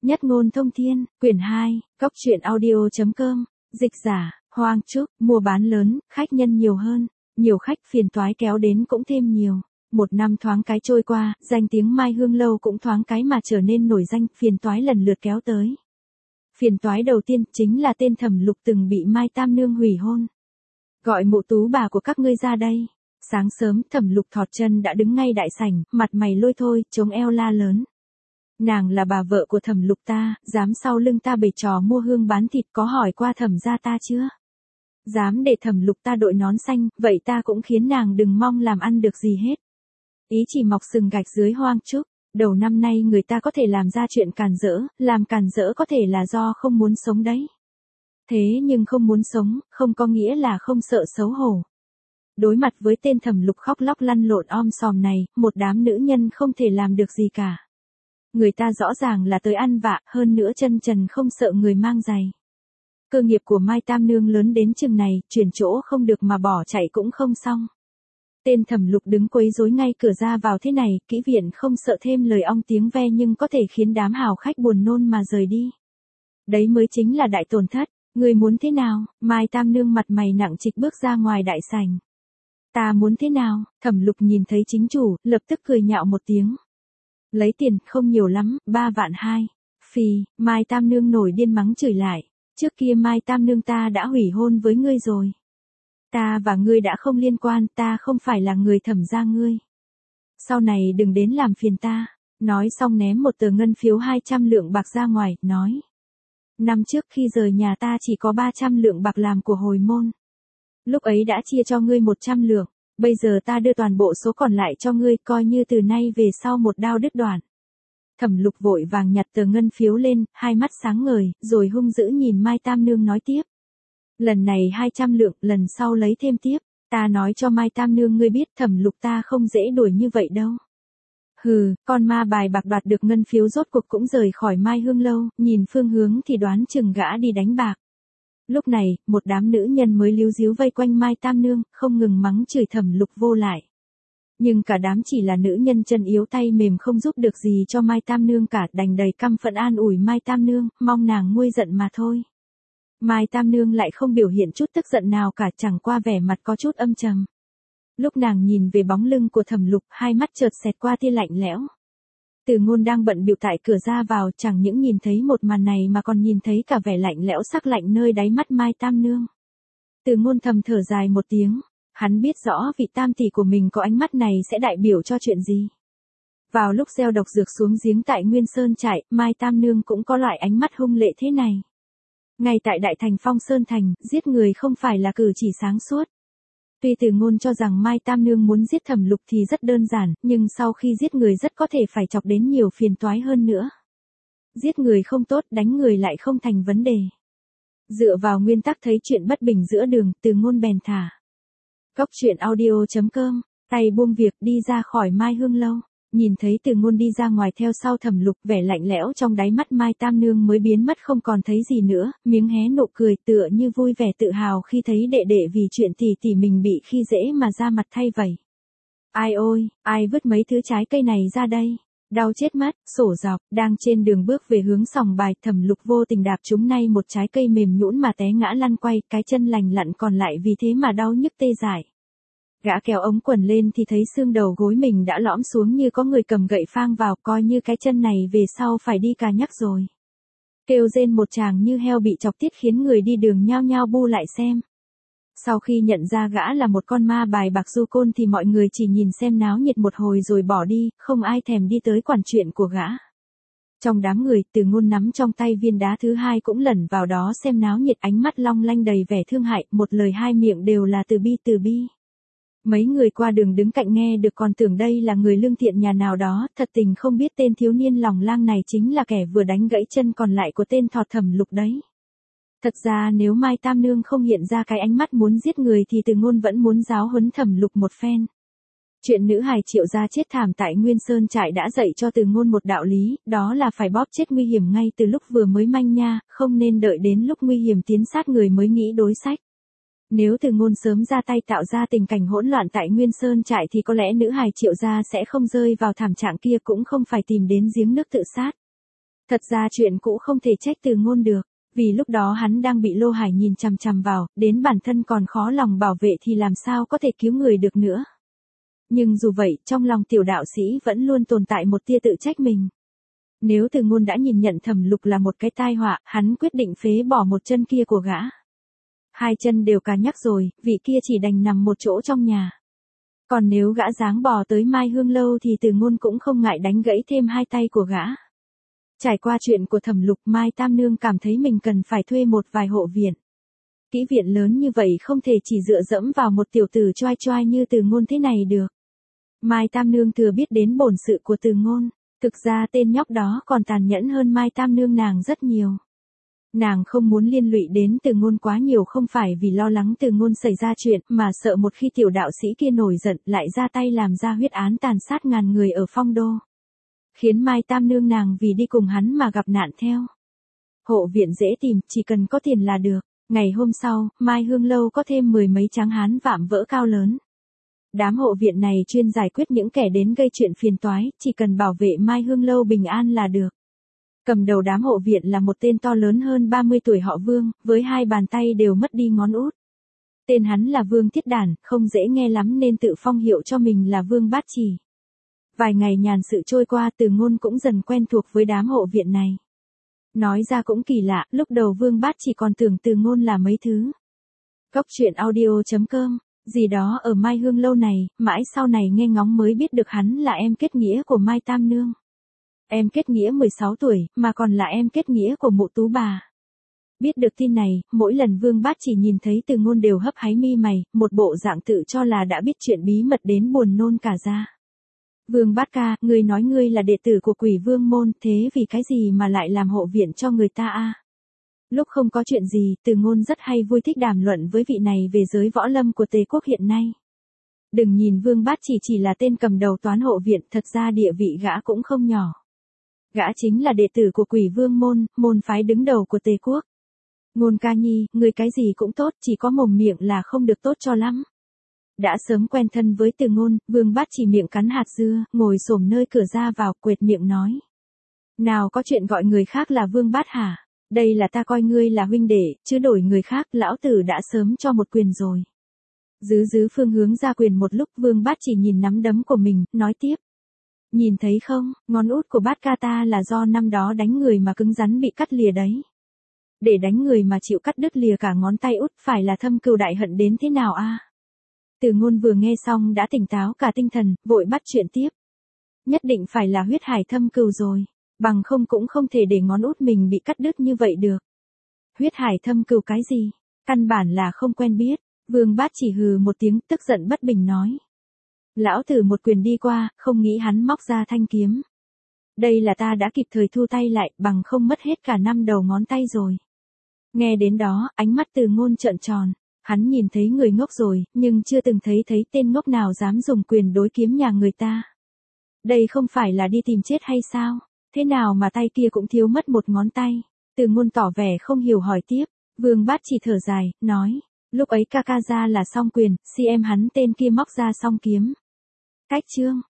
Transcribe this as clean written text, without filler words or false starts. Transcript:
Nhất ngôn thông thiên, quyển 2, Cốc truyện audio.com, dịch giả, Hoang Trúc, mua bán lớn, khách nhân nhiều hơn, nhiều khách phiền toái kéo đến cũng thêm nhiều. Một năm thoáng cái trôi qua, danh tiếng Mai Hương Lâu cũng thoáng cái mà trở nên nổi danh, phiền toái lần lượt kéo tới. Phiền toái đầu tiên chính là tên Thẩm Lục từng bị Mai Tam Nương hủy hôn. Gọi mụ tú bà của các ngươi ra đây. Sáng sớm Thẩm Lục thọt chân đã đứng ngay đại sảnh, mặt mày lôi thôi, chống eo la lớn. Nàng là bà vợ của Thẩm Lục ta, dám sau lưng ta bày trò mua hương bán thịt, có hỏi qua Thẩm gia ta chưa? Dám để Thẩm Lục ta đội nón xanh, vậy ta cũng khiến nàng đừng mong làm ăn được gì hết. Ý chỉ mọc sừng gạch dưới Hoang Trúc. Đầu năm nay người ta có thể làm ra chuyện càn rỡ, làm càn rỡ có thể là do không muốn sống đấy. Thế nhưng không muốn sống, không có nghĩa là không sợ xấu hổ. Đối mặt với tên Thẩm Lục khóc lóc lăn lộn om sòm này, một đám nữ nhân không thể làm được gì cả. Người ta rõ ràng là tới ăn vạ, hơn nữa chân trần không sợ người mang giày. Cơ nghiệp của Mai Tam Nương lớn đến chừng này, chuyển chỗ không được mà bỏ chạy cũng không xong. Tên Thẩm Lục đứng quấy rối ngay cửa ra vào thế này, kỹ viện không sợ thêm lời ong tiếng ve nhưng có thể khiến đám hào khách buồn nôn mà rời đi. Đấy mới chính là đại tổn thất, người muốn thế nào? Mai Tam Nương mặt mày nặng trịch bước ra ngoài đại sảnh. Ta muốn thế nào? Thẩm Lục nhìn thấy chính chủ, lập tức cười nhạo một tiếng. Lấy tiền, không nhiều lắm, 3 vạn 2. Phì, Mai Tam Nương nổi điên mắng chửi lại. Trước kia Mai Tam Nương ta đã hủy hôn với ngươi rồi. Ta và ngươi đã không liên quan, ta không phải là người Thẩm gia ngươi. Sau này đừng đến làm phiền ta. Nói xong ném một tờ ngân phiếu 200 lượng bạc ra ngoài, nói. Năm trước khi rời nhà ta chỉ có 300 lượng bạc làm của hồi môn. Lúc ấy đã chia cho ngươi 100 lượng, bây giờ ta đưa toàn bộ số còn lại cho ngươi, coi như từ nay về sau một đao đứt đoạn. Thẩm Lục vội vàng nhặt tờ ngân phiếu lên, hai mắt sáng ngời, rồi hung dữ nhìn Mai Tam Nương nói tiếp. Lần này 200 lượng, lần sau lấy thêm tiếp, ta nói cho Mai Tam Nương ngươi biết Thẩm Lục ta không dễ đuổi như vậy đâu. Hừ, con ma bài bạc đoạt được ngân phiếu rốt cuộc cũng rời khỏi Mai Hương Lâu, nhìn phương hướng thì đoán chừng gã đi đánh bạc. Lúc này, một đám nữ nhân mới líu díu vây quanh Mai Tam Nương, không ngừng mắng chửi Thẩm Lục vô lại. Nhưng cả đám chỉ là nữ nhân chân yếu tay mềm không giúp được gì cho Mai Tam Nương cả, đành đầy căm phẫn an ủi Mai Tam Nương, mong nàng nguôi giận mà thôi. Mai Tam Nương lại không biểu hiện chút tức giận nào cả, chẳng qua vẻ mặt có chút âm trầm. Lúc nàng nhìn về bóng lưng của Thẩm Lục, hai mắt chợt xẹt qua tia lạnh lẽo. Từ Ngôn đang bận bịu tại cửa ra vào, chẳng những nhìn thấy một màn này mà còn nhìn thấy cả vẻ lạnh lẽo sắc lạnh nơi đáy mắt Mai Tam Nương. Từ Ngôn thầm thở dài một tiếng, hắn biết rõ vị tam tỷ của mình có ánh mắt này sẽ đại biểu cho chuyện gì. Vào lúc gieo độc dược xuống giếng tại Nguyên Sơn trại, Mai Tam Nương cũng có loại ánh mắt hung lệ thế này. Ngay tại Đại Thành Phong Sơn Thành, giết người không phải là cử chỉ sáng suốt. Tuy Từ Ngôn cho rằng Mai Tam Nương muốn giết Thẩm Lục thì rất đơn giản, nhưng sau khi giết người rất có thể phải chọc đến nhiều phiền toái hơn nữa. Giết người không tốt, đánh người lại không thành vấn đề. Dựa vào nguyên tắc thấy chuyện bất bình giữa đường, Từ Ngôn bèn thả. Cốc truyện audio.com, tay buông việc đi ra khỏi Mai Hương Lâu. Nhìn thấy Từ Ngôn đi ra ngoài theo sau Thẩm Lục, vẻ lạnh lẽo trong đáy mắt Mai Tam Nương mới biến mất không còn thấy gì nữa, miếng hé nụ cười tựa như vui vẻ tự hào khi thấy đệ đệ vì chuyện tỷ tỷ mình bị khi dễ mà ra mặt thay vẩy. Ai ôi, ai vứt mấy thứ trái cây này ra đây? Đau chết mất, sổ dọc, đang trên đường bước về hướng sòng bài, Thẩm Lục vô tình đạp trúng nay một trái cây mềm nhũn mà té ngã lăn quay, cái chân lành lặn còn lại vì thế mà đau nhức tê dại. Gã kéo ống quần lên thì thấy xương đầu gối mình đã lõm xuống như có người cầm gậy phang vào, coi như cái chân này về sau phải đi cà nhắc rồi. Kêu rên một tràng như heo bị chọc tiết khiến người đi đường nhao nhao bu lại xem. Sau khi nhận ra gã là một con ma bài bạc du côn thì mọi người chỉ nhìn xem náo nhiệt một hồi rồi bỏ đi, không ai thèm đi tới quản chuyện của gã. Trong đám người, Từ Ngôn nắm trong tay viên đá thứ hai cũng lẩn vào đó xem náo nhiệt, ánh mắt long lanh đầy vẻ thương hại, một lời hai miệng đều là từ bi từ bi. Mấy người qua đường đứng cạnh nghe được còn tưởng đây là người lương thiện nhà nào đó, thật tình không biết tên thiếu niên lòng lang này chính là kẻ vừa đánh gãy chân còn lại của tên thọt Thẩm Lục đấy. Thật ra nếu Mai Tam Nương không hiện ra cái ánh mắt muốn giết người thì Từ Ngôn vẫn muốn giáo huấn Thẩm Lục một phen. Chuyện nữ hài Triệu gia chết thảm tại Nguyên Sơn trại đã dạy cho Từ Ngôn một đạo lý, đó là phải bóp chết nguy hiểm ngay từ lúc vừa mới manh nha, không nên đợi đến lúc nguy hiểm tiến sát người mới nghĩ đối sách. Nếu Từ Ngôn sớm ra tay tạo ra tình cảnh hỗn loạn tại Nguyên Sơn trại thì có lẽ nữ hài Triệu gia sẽ không rơi vào thảm trạng kia, cũng không phải tìm đến giếng nước tự sát. Thật ra chuyện cũ không thể trách Từ Ngôn được, vì lúc đó hắn đang bị Lô Hải nhìn chằm chằm vào, đến bản thân còn khó lòng bảo vệ thì làm sao có thể cứu người được nữa. Nhưng dù vậy, trong lòng tiểu đạo sĩ vẫn luôn tồn tại một tia tự trách mình. Nếu Từ Ngôn đã nhìn nhận Thẩm Lục là một cái tai họa, hắn quyết định phế bỏ một chân kia của gã. Hai chân đều cà nhắc rồi, vị kia chỉ đành nằm một chỗ trong nhà. Còn nếu gã dáng bò tới Mai Hương Lâu thì Từ Ngôn cũng không ngại đánh gãy thêm hai tay của gã. Trải qua chuyện của Thẩm Lục, Mai Tam Nương cảm thấy mình cần phải thuê một vài hộ viện. Kỹ viện lớn như vậy không thể chỉ dựa dẫm vào một tiểu tử choai choai như Từ Ngôn thế này được. Mai Tam Nương thừa biết đến bổn sự của Từ Ngôn, thực ra tên nhóc đó còn tàn nhẫn hơn Mai Tam Nương nàng rất nhiều. Nàng không muốn liên lụy đến Từ Ngôn quá nhiều không phải vì lo lắng Từ Ngôn xảy ra chuyện mà sợ một khi tiểu đạo sĩ kia nổi giận lại ra tay làm ra huyết án tàn sát ngàn người ở Phong Đô. Khiến Mai Tam Nương nàng vì đi cùng hắn mà gặp nạn theo. Hộ viện dễ tìm, chỉ cần có tiền là được. Ngày hôm sau, Mai Hương Lâu có thêm 10 mấy tráng hán vạm vỡ cao lớn. Đám hộ viện này chuyên giải quyết những kẻ đến gây chuyện phiền toái, chỉ cần bảo vệ Mai Hương Lâu bình an là được. Cầm đầu đám hộ viện là một tên to lớn hơn 30 tuổi họ Vương, với hai bàn tay đều mất đi ngón út. Tên hắn là Vương Thiết Đản, không dễ nghe lắm nên tự phong hiệu cho mình là Vương Bát Chỉ. Vài ngày nhàn sự trôi qua, Từ Ngôn cũng dần quen thuộc với đám hộ viện này. Nói ra cũng kỳ lạ, lúc đầu Vương Bát Chỉ còn tưởng Từ Ngôn là mấy thứ. Cốc truyện audio.com, gì đó ở Mai Hương Lâu này, mãi sau này nghe ngóng mới biết được hắn là em kết nghĩa của Mai Tam Nương. Em kết nghĩa 16 tuổi, mà còn là em kết nghĩa của Mộ Tú bà. Biết được tin này, mỗi lần Vương Bát Chỉ nhìn thấy Từ Ngôn đều hấp háy mi mày, một bộ dạng tự cho là đã biết chuyện bí mật đến buồn nôn cả ra. Vương Bát ca, ngươi nói ngươi là đệ tử của Quỷ Vương môn, thế vì cái gì mà lại làm hộ viện cho người ta a? Lúc không có chuyện gì, Từ Ngôn rất hay vui thích đàm luận với vị này về giới võ lâm của Tề quốc hiện nay. Đừng nhìn Vương Bát chỉ là tên cầm đầu toán hộ viện, thật ra địa vị gã cũng không nhỏ. Gã chính là đệ tử của Quỷ Vương môn, môn phái đứng đầu của Tề quốc. Ngôn ca nhi, người cái gì cũng tốt, chỉ có mồm miệng là không được tốt cho lắm. Đã sớm quen thân với Từ Ngôn, Vương Bát chỉ miệng cắn hạt dưa, ngồi xổm nơi cửa ra vào, quệt miệng nói. Nào có chuyện gọi người khác là Vương Bát hả? Đây là ta coi ngươi là huynh đệ, chứ đổi người khác, lão tử đã sớm cho một quyền rồi. Giữ phương hướng ra quyền một lúc, Vương Bát chỉ nhìn nắm đấm của mình, nói tiếp. Nhìn thấy không, ngón út của Bát ca ta là do năm đó đánh người mà cứng rắn bị cắt lìa đấy. Để đánh người mà chịu cắt đứt lìa cả ngón tay út phải là thâm cừu đại hận đến thế nào a? Từ Ngôn vừa nghe xong đã tỉnh táo cả tinh thần, vội bắt chuyện tiếp. Nhất định phải là huyết hải thâm cừu rồi, bằng không cũng không thể để ngón út mình bị cắt đứt như vậy được. Huyết hải thâm cừu cái gì? Căn bản là không quen biết. Vương Bát chỉ hừ một tiếng, tức giận bất bình nói. Lão tử một quyền đi qua, không nghĩ hắn móc ra thanh kiếm. Đây là ta đã kịp thời thu tay lại, bằng không mất hết cả 5 đầu ngón tay rồi. Nghe đến đó, ánh mắt Từ Ngôn trợn tròn. Hắn nhìn thấy người ngốc rồi, nhưng chưa từng thấy tên ngốc nào dám dùng quyền đối kiếm nhà người ta. Đây không phải là đi tìm chết hay sao? Thế nào mà tay kia cũng thiếu mất một ngón tay? Từ Ngôn tỏ vẻ không hiểu hỏi tiếp. Vương Bát chỉ thở dài, nói. Lúc ấy ca ca ra là song quyền, si em hắn tên kia móc ra song kiếm. Cách chương.